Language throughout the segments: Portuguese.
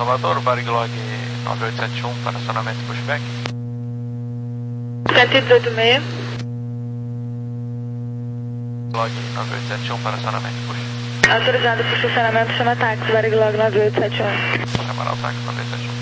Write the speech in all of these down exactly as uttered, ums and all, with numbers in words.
Salvador, Varig-Log nove oito sete um para acionamento pushback. cento e dezoito e meio. Log nove oito sete um para acionamento push. Autorizado por estacionamento, chama táxi, Varig-Log nove oito sete um. Chamar o táxi nove oito sete um.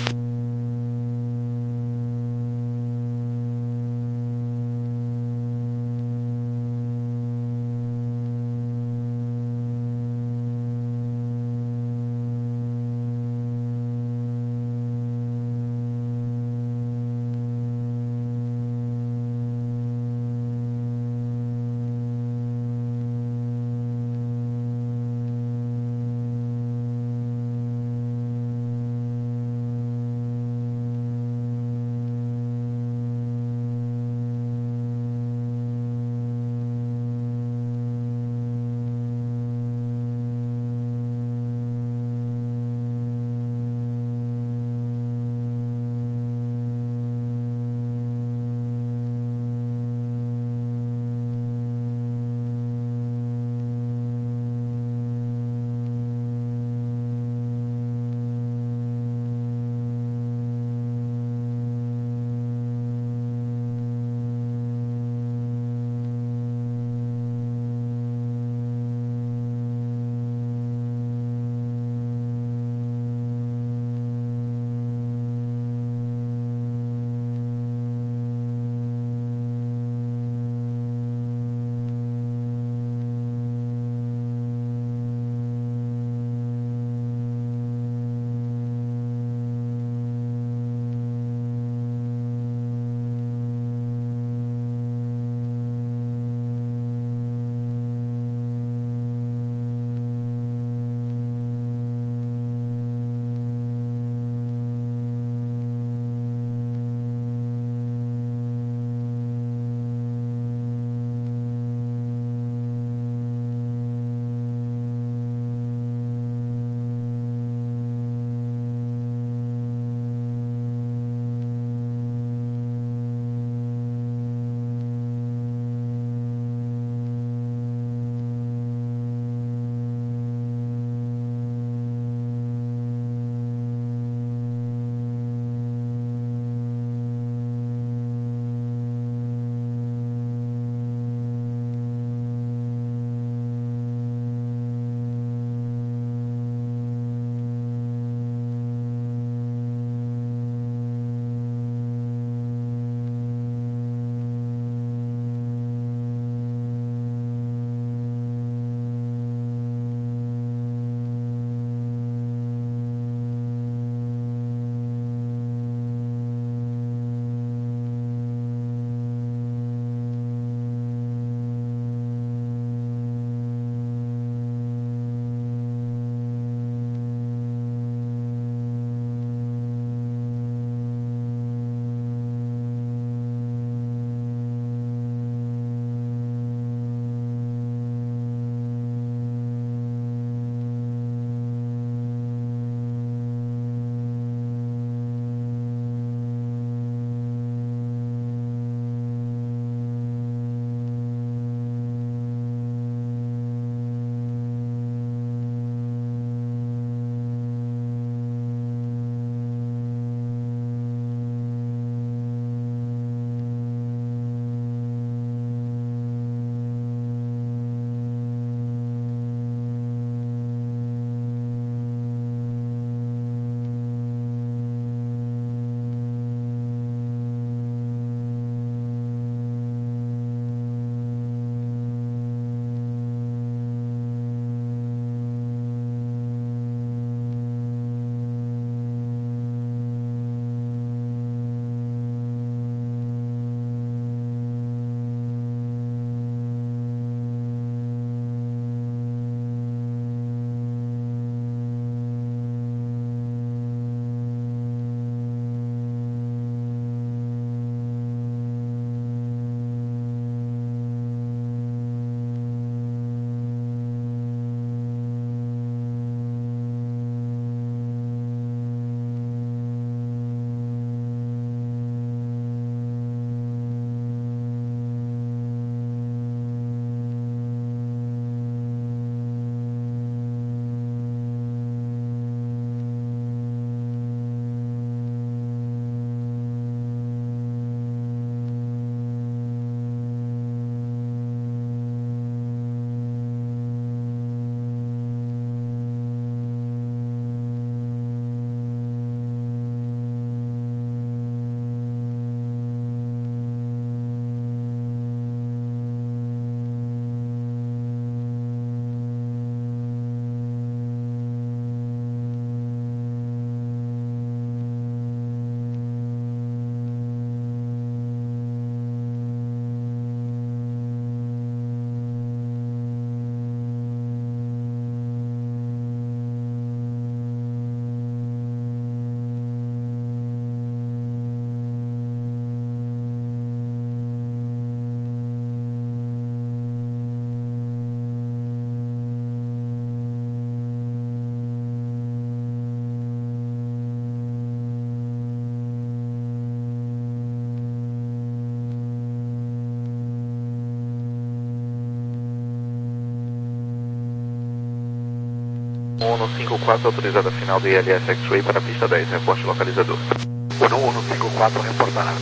um um cinco quatro, autorizada final de I L S X-Ray para a pista dez, reporte localizador. um um cinco quatro, reportará.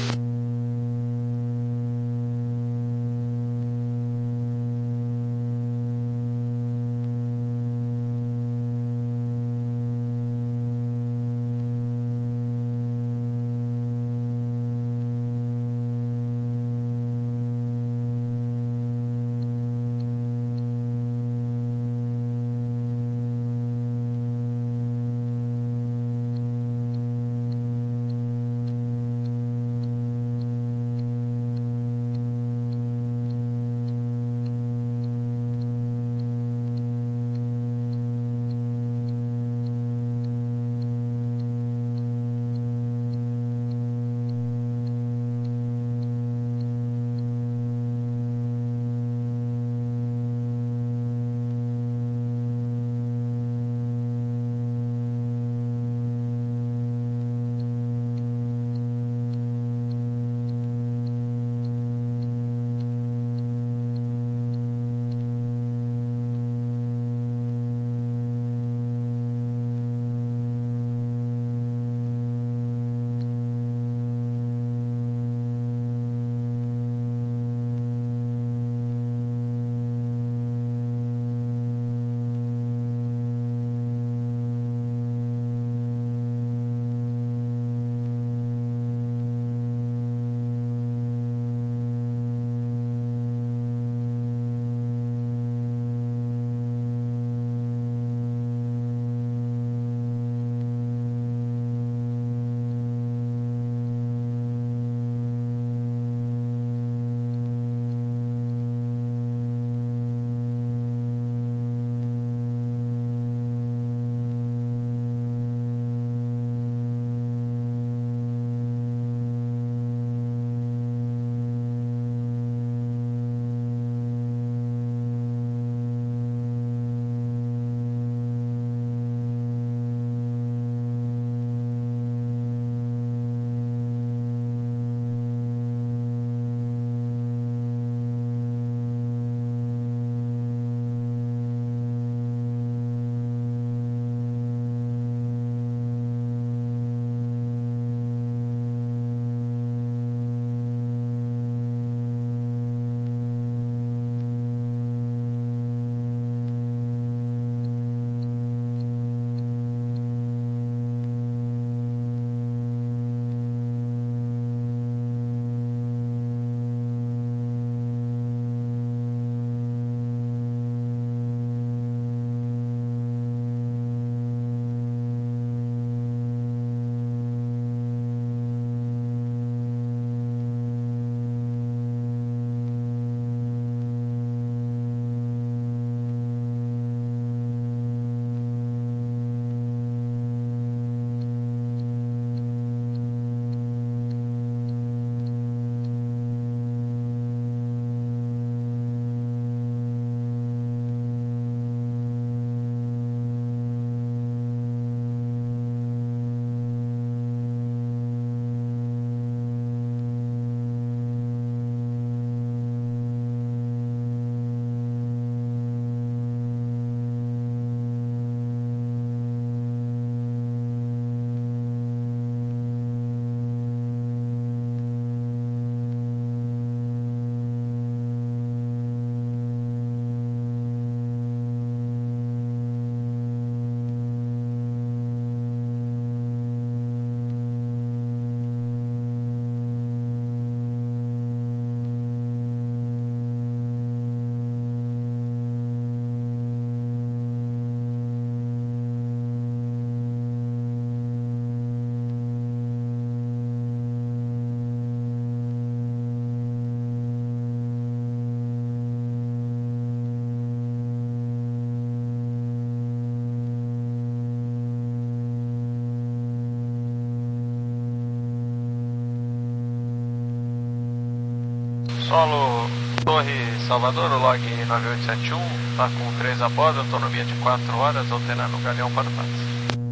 Solo Torre Salvador, o log nove oito sete um, está com três a bordo, autonomia de quatro horas, alternando o galeão para o táxi.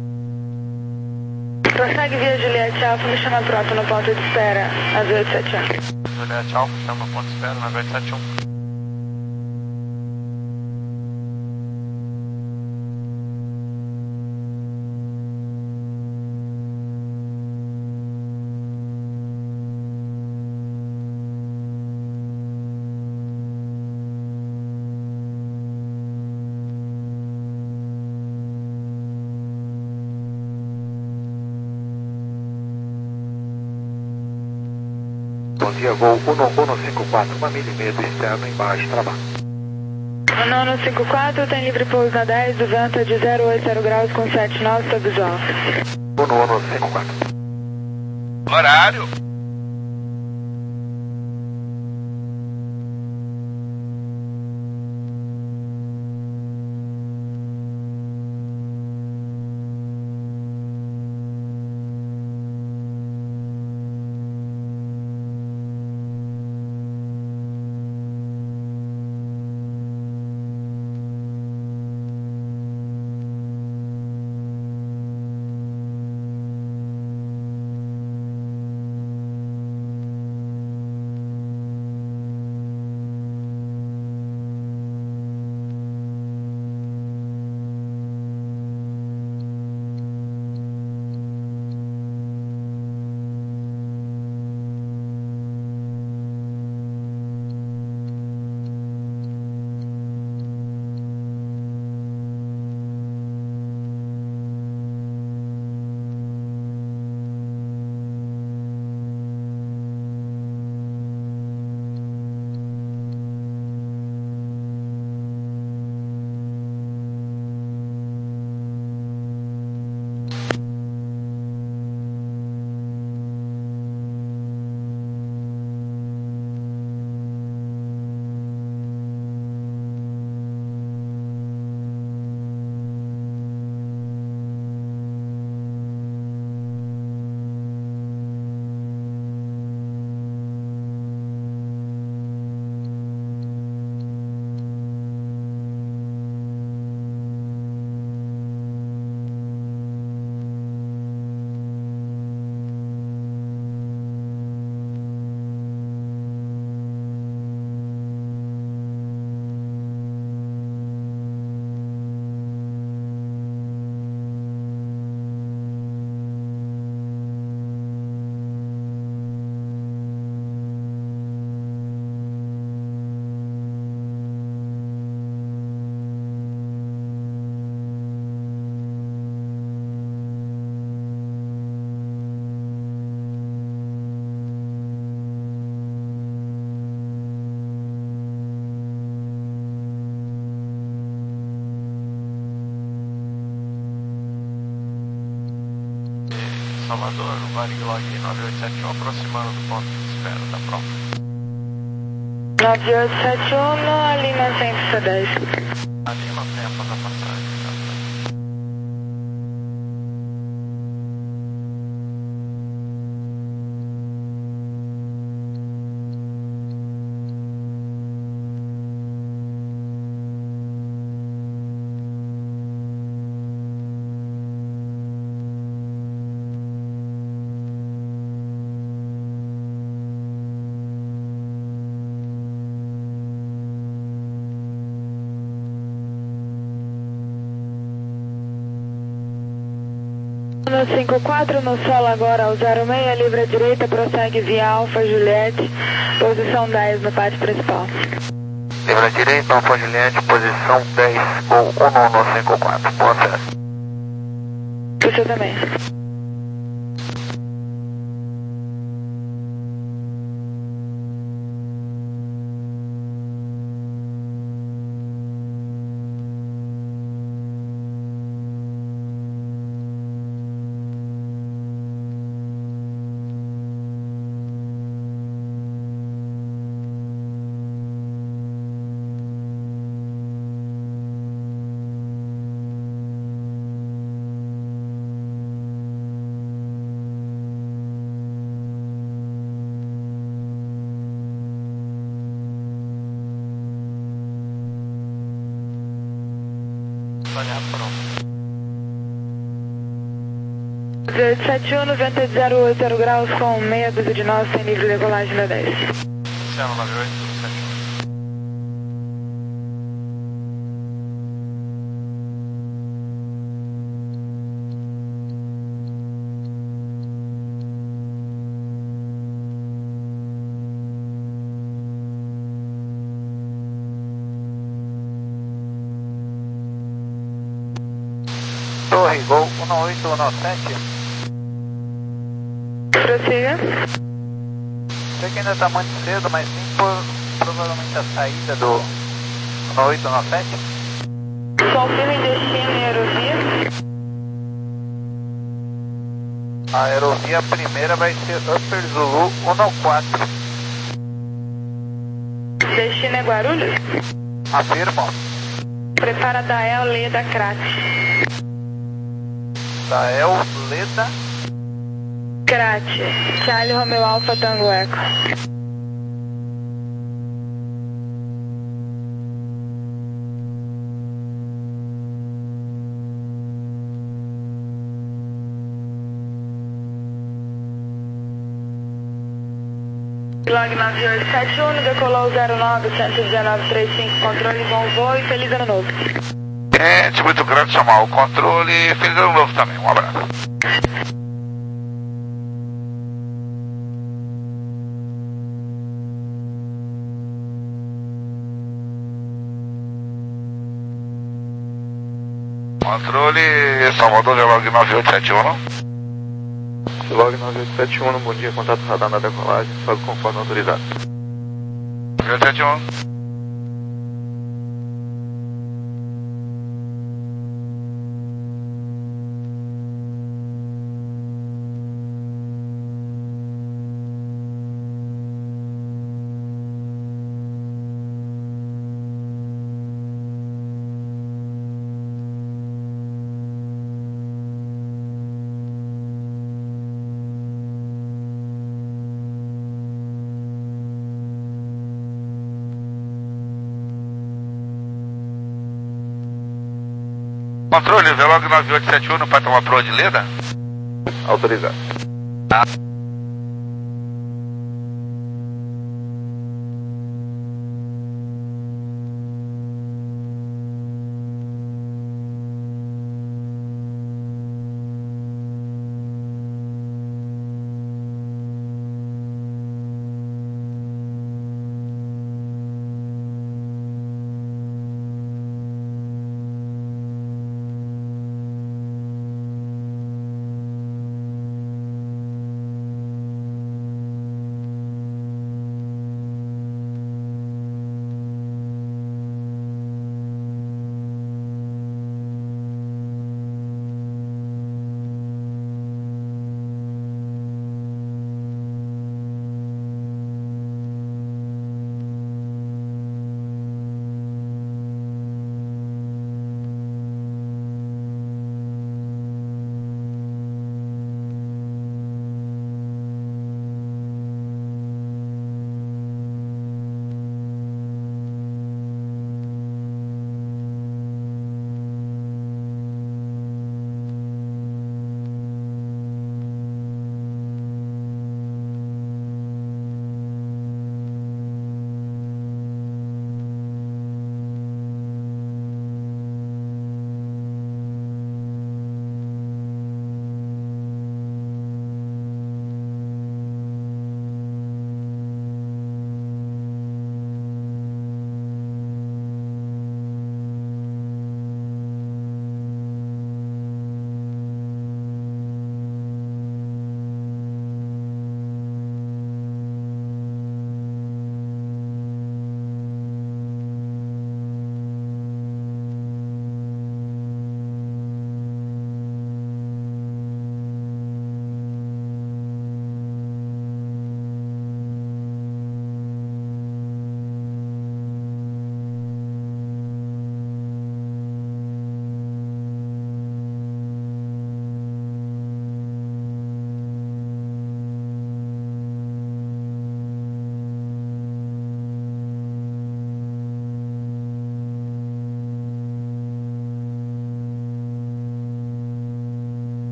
Prossegue via Juliette Alfa, me chama pronto no ponto de espera, nove oito sete um. Juliette Alfa, chama ponto de espera, nove oito sete um. Bom dia, voo um um cinco quatro, uma milha e meia do externo, embaixo, trabalho. um um cinco quatro, tem livre pouso na dez, do vento de zero oito zero graus com sete nove, está visual. um um cinco quatro. Horário. Salvador, Varig Log nove oito sete um, aproximando do ponto de espera da prova. nove oito sete um, a Lima cento e dez. A Lima tem a ponta passagem. No cinco quatro, no solo agora ao zero seis, livre à direita, prossegue via Alfa Juliette, posição dez no pátio principal. Livre à direita, Alfa Juliette, posição dez, ou um um cinco quatro, bom acesso. Você também. oito sete um, no vento de zero oito zero graus com meia dúzia de nós, sem livre decolagem da dez. Oceano nove oito sete um. Torre, Gol um oito um sete. Prossiga. Sei que ainda está muito cedo, mas sim por provavelmente a saída do oito nove sete. Confirme destino e aerovia. A aerovia primeira vai ser Upper Zulu cento e quatro. Destino é Guarulhos. Afirmo. Prepara Dael, Leda, Crat. Dael, Leda. Crat. Charlie Romeo Alfa Tango Eco. Log nove oito sete um, decolou zero nove, um um nove três cinco, controle, bom voo e feliz ano novo. Gente, muito grande chamar o controle. Feliz ano novo também. Um abraço. Controle, Salvador, log nove oito sete um. Log nove oito sete um, bom dia, contato radar na decolagem, sobe conforme autorizado. nove oito sete um. Controle, Velog nove oito sete um, para tomar proa de Leda? Autorizado. Ah.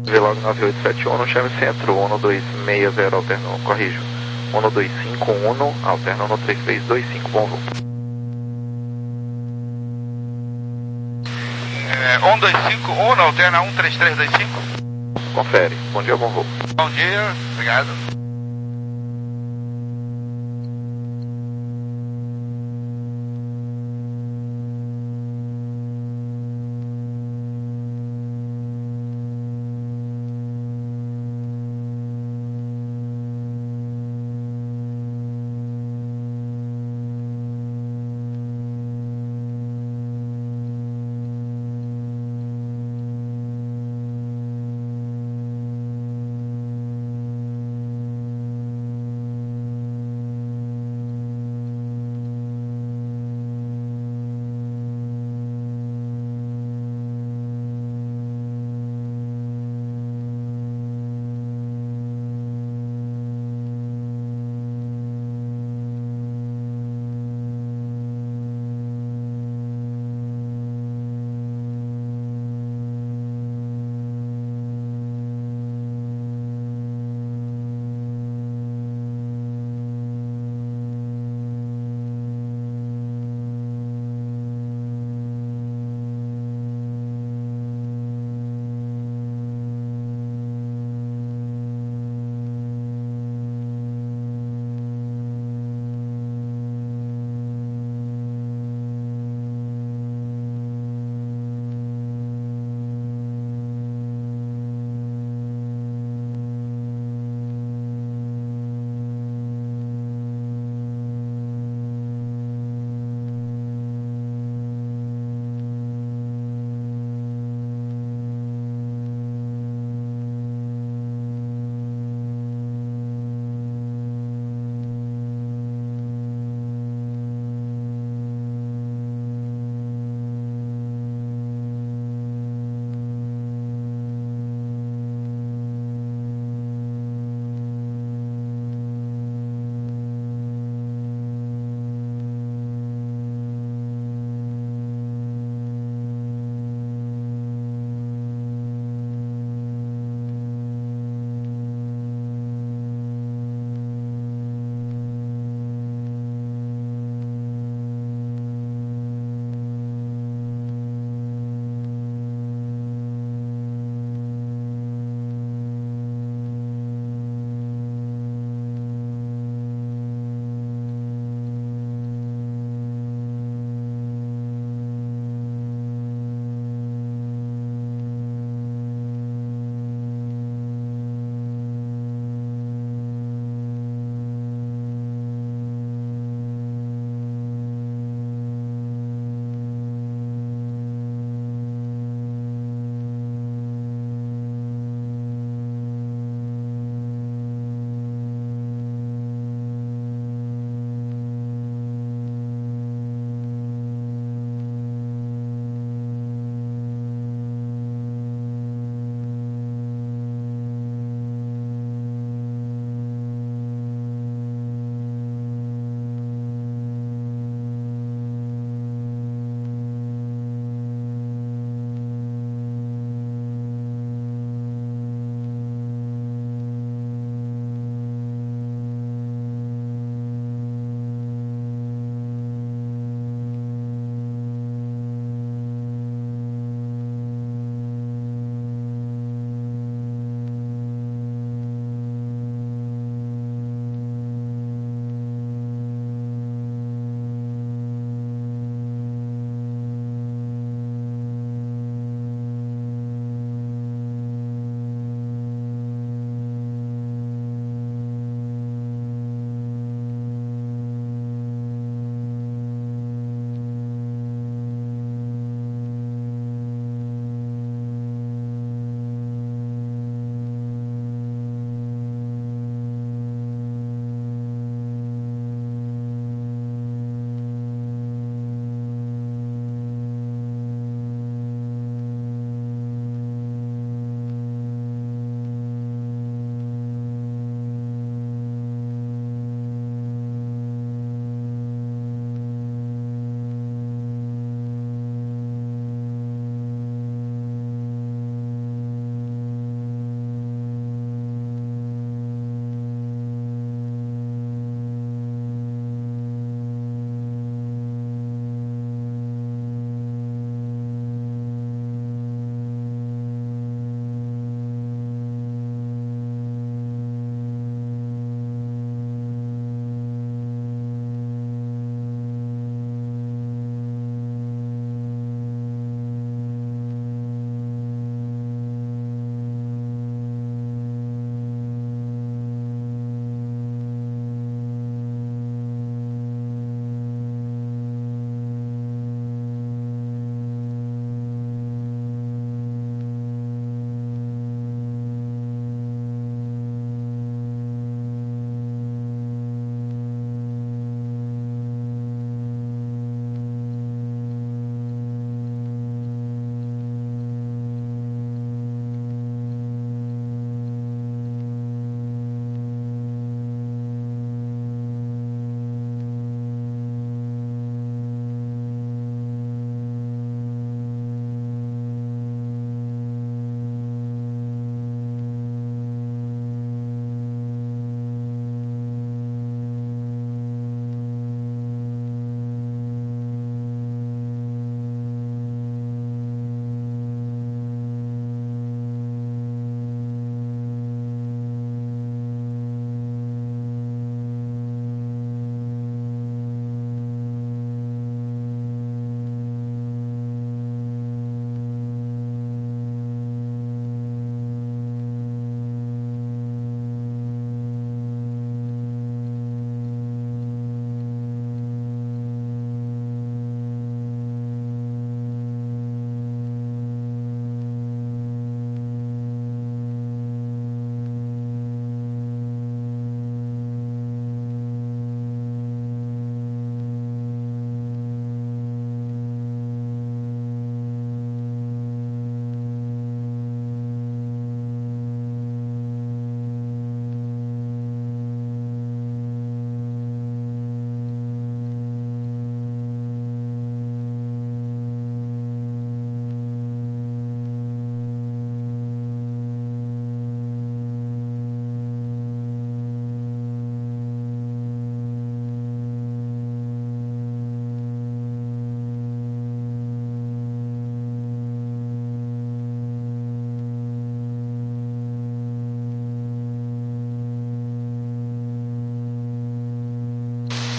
Vlog nove oito sete um, chame centro, um dois seis zero, alterno, corrijo. um dois cinco um, alterno um três três dois cinco, bom voo. É, um dois cinco um, alterna um três três dois cinco. Confere, bom dia, bom voo. Bom dia, obrigado.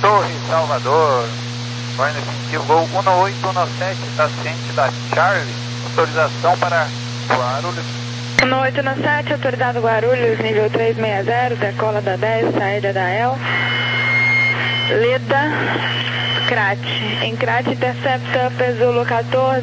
Torre, Salvador. Vai no definitivo, voo um oito um sete, está ciente da Charlie. Autorização para Guarulhos. um oito um sete, autorizado Guarulhos, nível trezentos e sessenta, decola da dez, saída da El. Leda, Crat. Em Crat, intercepta, Pesulo quatorze.